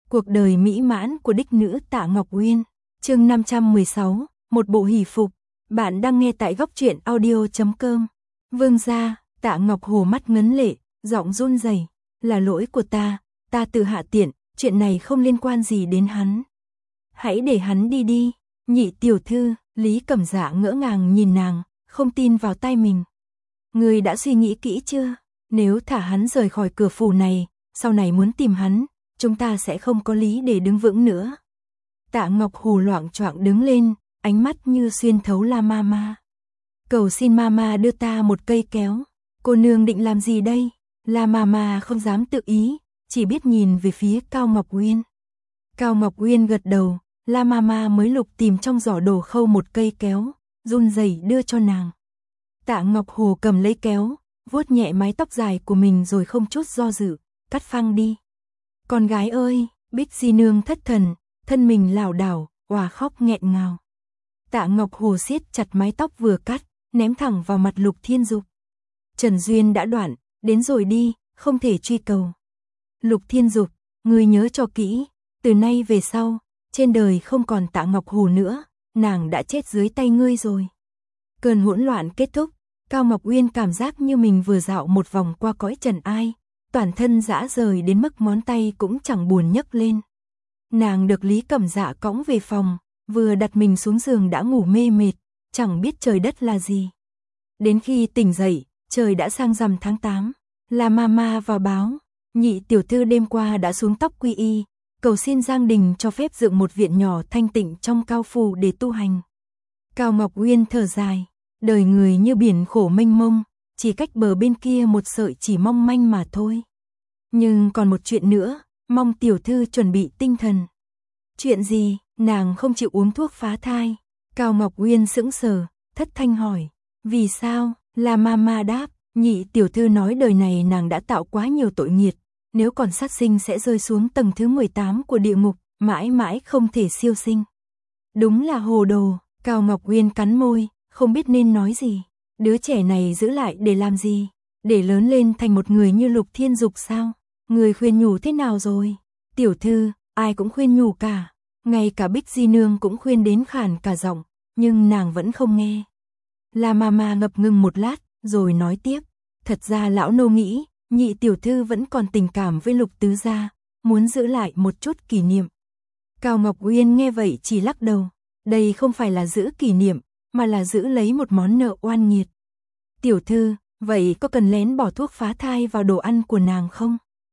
Cuộc đời mỹ mãn của đích nữ Tạ Ngọc Uyên. Chương 516, một bộ hỷ phục. Bạn đang nghe tại góc truyện audio.com. Vương gia, Tạ Ngọc Hồ mắt ngấn lệ, giọng run rẩy, "Là lỗi của ta tự hạ tiện, chuyện này không liên quan gì đến hắn. Hãy để hắn đi đi." Nhị tiểu thư, Lý Cẩm Dạ ngỡ ngàng nhìn nàng, không tin vào tai mình. "Ngươi đã suy nghĩ kỹ chưa? Nếu thả hắn rời khỏi cửa phủ này, sau này muốn tìm hắn, chúng ta sẽ không có lý để đứng vững nữa." Tạ Ngọc Hồ loạng choạng đứng lên, ánh mắt như xuyên thấu La Mama. "Cầu xin Mama đưa ta một cây kéo." "Cô nương định làm gì đây?" La Mama không dám tự ý, chỉ biết nhìn về phía Cao Ngọc Uyên. Cao Ngọc Uyên gật đầu, La Mama mới lục tìm trong giỏ đồ khâu một cây kéo, run rẩy đưa cho nàng. Tạ Ngọc Hồ cầm lấy kéo, vuốt nhẹ mái tóc dài của mình rồi không chút do dự, cắt phăng đi. "Con gái ơi!" Bích Di Nương thất thần, thân mình lảo đảo, òa khóc nghẹn ngào. Tạ Ngọc Hồ siết chặt mái tóc vừa cắt, ném thẳng vào mặt Lục Thiên Dục. "Trần duyên đã đoạn, đến rồi đi, không thể truy cầu." "Lục Thiên Dục, ngươi nhớ cho kỹ, từ nay về sau, trên đời không còn Tạ Ngọc Hồ nữa, nàng đã chết dưới tay ngươi rồi." Cơn hỗn loạn kết thúc, Cao Ngọc Uyên cảm giác như mình vừa dạo một vòng qua cõi trần ai, toàn thân rã rời đến mức ngón tay cũng chẳng buồn nhấc lên. Nàng được Lý Cẩm Dạ cõng về phòng, vừa đặt mình xuống giường đã ngủ mê mệt, chẳng biết trời đất là gì. Đến khi tỉnh dậy, trời đã sang rằm tháng 8, La Mama vào báo, nhị tiểu thư đêm qua đã xuống tóc quy y, cầu xin Giang Đình cho phép dựng một viện nhỏ thanh tịnh trong Cao phủ để tu hành. Cao Ngọc Uyên thở dài, đời người như biển khổ mênh mông, chỉ cách bờ bên kia một sợi chỉ mong manh mà thôi. Nhưng còn một chuyện nữa, mong tiểu thư chuẩn bị tinh thần. "Chuyện gì?" Nàng không chịu uống thuốc phá thai. Cao Ngọc Uyên sững sờ, thất thanh hỏi. "Vì sao?" La Mama đáp, nhị tiểu thư nói đời này nàng đã tạo quá nhiều tội nghiệt, nếu còn sát sinh sẽ rơi xuống tầng thứ 18 của địa ngục, mãi mãi không thể siêu sinh. Đúng là hồ đồ. Cao Ngọc Uyên cắn môi, không biết nên nói gì. Đứa trẻ này giữ lại để làm gì? Để lớn lên thành một người như Lục Thiên Dục sao? Người khuyên nhủ thế nào rồi? "Tiểu thư, ai cũng khuyên nhủ cả. Ngay cả Bích Di Nương cũng khuyên đến khản cả giọng, nhưng nàng vẫn không nghe." La Mama ngập ngừng một lát, rồi nói tiếp. "Thật ra lão nô nghĩ, nhị tiểu thư vẫn còn tình cảm với Lục tứ gia, muốn giữ lại một chút kỷ niệm." Cao Ngọc Uyên nghe vậy chỉ lắc đầu. Đây không phải là giữ kỷ niệm, mà là giữ lấy một món nợ oan nghiệt. "Tiểu thư, vậy có cần lén bỏ thuốc phá thai vào đồ ăn của nàng không?"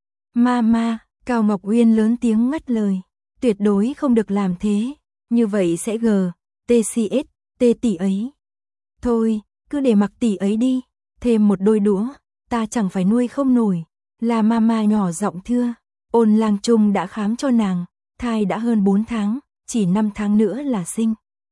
"Mama," Cao Ngọc Uyên lớn tiếng ngắt lời. "Tuyệt đối không được làm thế, như vậy sẽ TCS, tê tỷ ấy. Thôi, cứ để mặc tỷ ấy đi, thêm một đôi đũa, ta chẳng phải nuôi không nổi." La Mama nhỏ giọng thưa. Ôn Lang Trung đã khám cho nàng, thai đã hơn 4 tháng, chỉ 5 tháng nữa là sinh.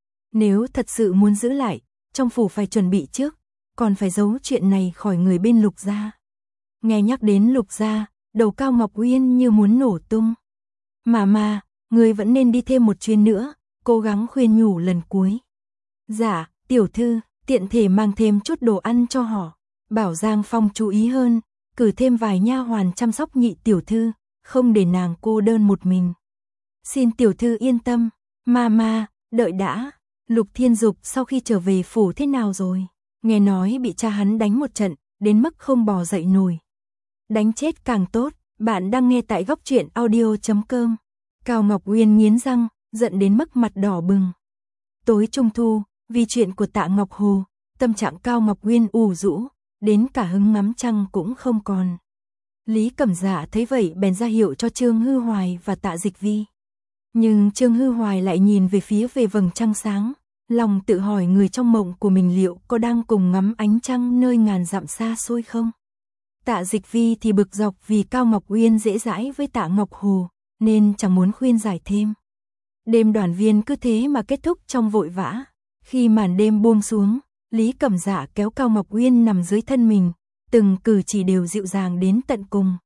Nếu thật sự muốn giữ lại, trong phủ phải chuẩn bị trước, còn phải giấu chuyện này khỏi người bên Lục gia. Nghe nhắc đến Lục gia, đầu Cao Ngọc Uyên như muốn nổ tung. "Mama, người vẫn nên đi thêm một chuyến nữa", cố gắng khuyên nhủ lần cuối. "Dạ, tiểu thư, tiện thể mang thêm chút đồ ăn cho họ. Bảo Giang Phong chú ý hơn, cử thêm vài nha hoàn chăm sóc nhị tiểu thư, không để nàng cô đơn một mình." "Xin tiểu thư yên tâm." "Mama, đợi đã. Lục Thiên Dục sau khi trở về phủ thế nào rồi?" "Nghe nói bị cha hắn đánh một trận, đến mức không bò dậy nổi." "Đánh chết càng tốt." Bạn đang nghe tại góc truyện audio.com. Cao Ngọc Uyên nghiến răng, giận đến mức mặt đỏ bừng. Tối Trung thu, vì chuyện của Tạ Ngọc Hồ, tâm trạng Cao Ngọc Uyên ủ rũ, đến cả hứng ngắm trăng cũng không còn. Lý Cẩm Dạ thấy vậy bèn ra hiệu cho Trương Hư Hoài và Tạ Dịch Vi. Nhưng Trương Hư Hoài lại nhìn về phía về vầng trăng sáng, lòng tự hỏi người trong mộng của mình liệu có đang cùng ngắm ánh trăng nơi ngàn dặm xa xôi không. Tạ Dịch Vi thì bực dọc vì Cao Ngọc Uyên dễ dãi với Tạ Ngọc Hồ, nên chẳng muốn khuyên giải thêm. Đêm đoàn viên cứ thế mà kết thúc trong vội vã. Khi màn đêm buông xuống, Lý Cẩm Dạ kéo Cao Ngọc Uyên nằm dưới thân mình, từng cử chỉ đều dịu dàng đến tận cùng.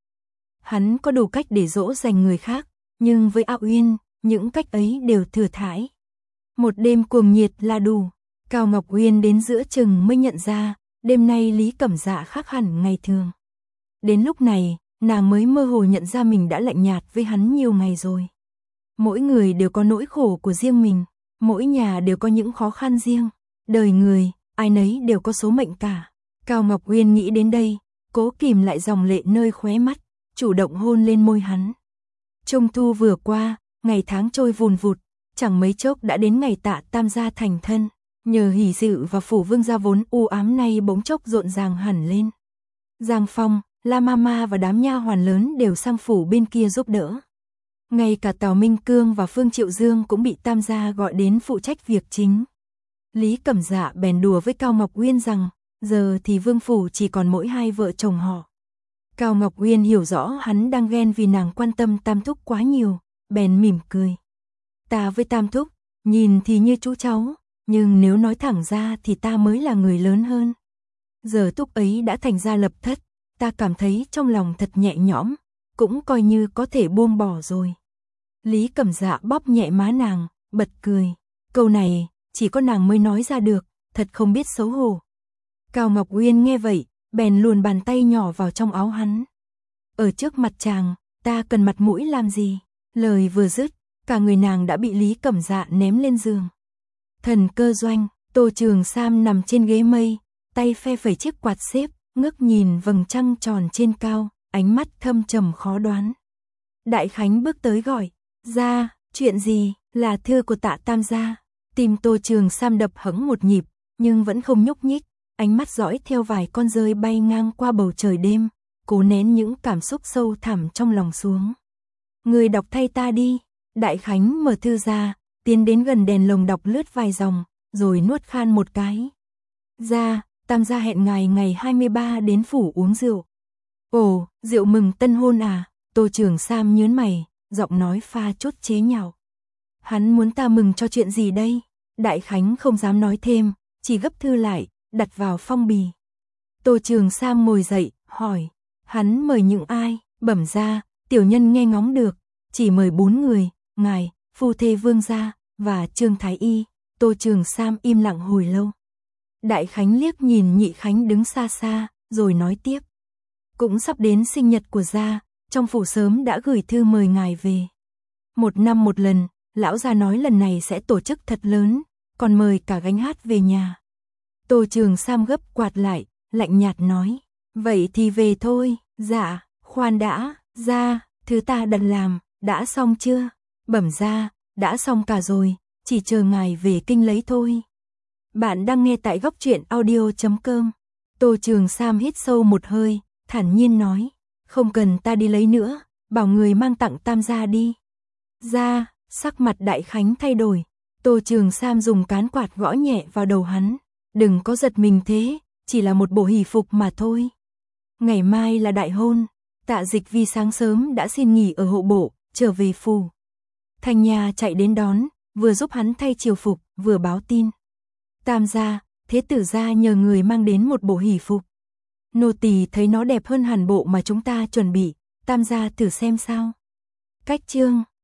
Hắn có đủ cách để dỗ dành người khác, nhưng với A Uyên, những cách ấy đều thừa thãi. Một đêm cuồng nhiệt là đủ. Cao Ngọc Uyên đến giữa chừng mới nhận ra, đêm nay Lý Cẩm Dạ khác hẳn ngày thường. Đến lúc này, nàng mới mơ hồ nhận ra mình đã lạnh nhạt với hắn nhiều ngày rồi. Mỗi người đều có nỗi khổ của riêng mình, mỗi nhà đều có những khó khăn riêng, đời người, ai nấy đều có số mệnh cả. Cao Ngọc Uyên nghĩ đến đây, cố kìm lại dòng lệ nơi khóe mắt, chủ động hôn lên môi hắn. Trung thu vừa qua, ngày tháng trôi vùn vụt, chẳng mấy chốc đã đến ngày Tạ Tam gia thành thân, nhờ hỷ sự và phủ Vương gia vốn u ám nay bỗng chốc rộn ràng hẳn lên. Giang Phong, La Mama và đám nha hoàn lớn đều sang phủ bên kia giúp đỡ. Ngay cả Tào Minh Cương và Phương Triệu Dương cũng bị Tam gia gọi đến phụ trách việc chính. Lý Cẩm Dạ bèn đùa với Cao Ngọc Uyên rằng, giờ thì vương phủ chỉ còn mỗi hai vợ chồng họ. Cao Ngọc Uyên hiểu rõ hắn đang ghen vì nàng quan tâm Tam thúc quá nhiều, bèn mỉm cười. Ta với Tam thúc, nhìn thì như chú cháu, nhưng nếu nói thẳng ra thì ta mới là người lớn hơn. Giờ thúc ấy đã thành gia lập thất, ta cảm thấy trong lòng thật nhẹ nhõm, cũng coi như có thể buông bỏ rồi. Lý Cẩm Dạ bóp nhẹ má nàng, bật cười. Câu này, chỉ có nàng mới nói ra được, thật không biết xấu hổ. Cao Ngọc Uyên nghe vậy, bèn luồn bàn tay nhỏ vào trong áo hắn. Ở trước mặt chàng, ta cần mặt mũi làm gì? Lời vừa dứt, cả người nàng đã bị Lý Cẩm Dạ ném lên giường. Thần cơ doanh, Tô Trường Sam nằm trên ghế mây, tay phe phẩy chiếc quạt xếp, ngước nhìn vầng trăng tròn trên cao, ánh mắt thâm trầm khó đoán. Đại Khánh bước tới gọi, ra, chuyện gì, là thư của Tạ Tam gia. Tim Tô Trường Sam đập hững một nhịp, nhưng vẫn không nhúc nhích, ánh mắt dõi theo vài con dơi bay ngang qua bầu trời đêm, cố nén những cảm xúc sâu thẳm trong lòng xuống. Người đọc thay ta đi. Đại Khánh mở thư ra, tiến đến gần đèn lồng đọc lướt vài dòng, rồi nuốt khan một cái. Ra, Tam gia hẹn ngài ngày 23 đến phủ uống rượu. Ồ, rượu mừng tân hôn à? Tô Trường Sam nhớn mày, giọng nói pha chút chế nhạo. Hắn muốn ta mừng cho chuyện gì đây? Đại Khánh không dám nói thêm, chỉ gấp thư lại, đặt vào phong bì. Tô Trường Sam ngồi dậy, hỏi, hắn mời những ai? Bẩm ra, tiểu nhân nghe ngóng được, chỉ mời 4 người, ngài, phu thê Vương gia và Trương Thái Y. Tô Trường Sam im lặng hồi lâu. Đại Khánh liếc nhìn Nhị Khánh đứng xa xa, rồi nói tiếp. Cũng sắp đến sinh nhật của gia, trong phủ sớm đã gửi thư mời ngài về. 1 năm một lần, lão gia nói lần này sẽ tổ chức thật lớn, còn mời cả gánh hát về nhà. Tô Trường Sam gấp quạt lại, lạnh nhạt nói. Vậy thì về thôi. Dạ, khoan đã, gia, thứ ta đặt làm, đã xong chưa? Bẩm ra, đã xong cả rồi, chỉ chờ ngài về kinh lấy thôi. Bạn đang nghe tại góc truyện audio.com. Tô Trường Sam hít sâu một hơi, thản nhiên nói. Không cần ta đi lấy nữa, bảo người mang tặng Tam gia đi. Ra, sắc mặt Đại Khánh thay đổi. Tô Trường Sam dùng cán quạt gõ nhẹ vào đầu hắn. Đừng có giật mình thế, chỉ là một bộ hỷ phục mà thôi. Ngày mai là đại hôn, Tạ Dịch vì sáng sớm đã xin nghỉ ở hộ bộ, trở về phủ. Thanh Nha chạy đến đón, vừa giúp hắn thay triều phục, vừa báo tin. Tam gia, thế tử gia nhờ người mang đến một bộ hỷ phục. Nô tỳ thấy nó đẹp hơn hẳn bộ mà chúng ta chuẩn bị, Tam gia thử xem sao. Cách chương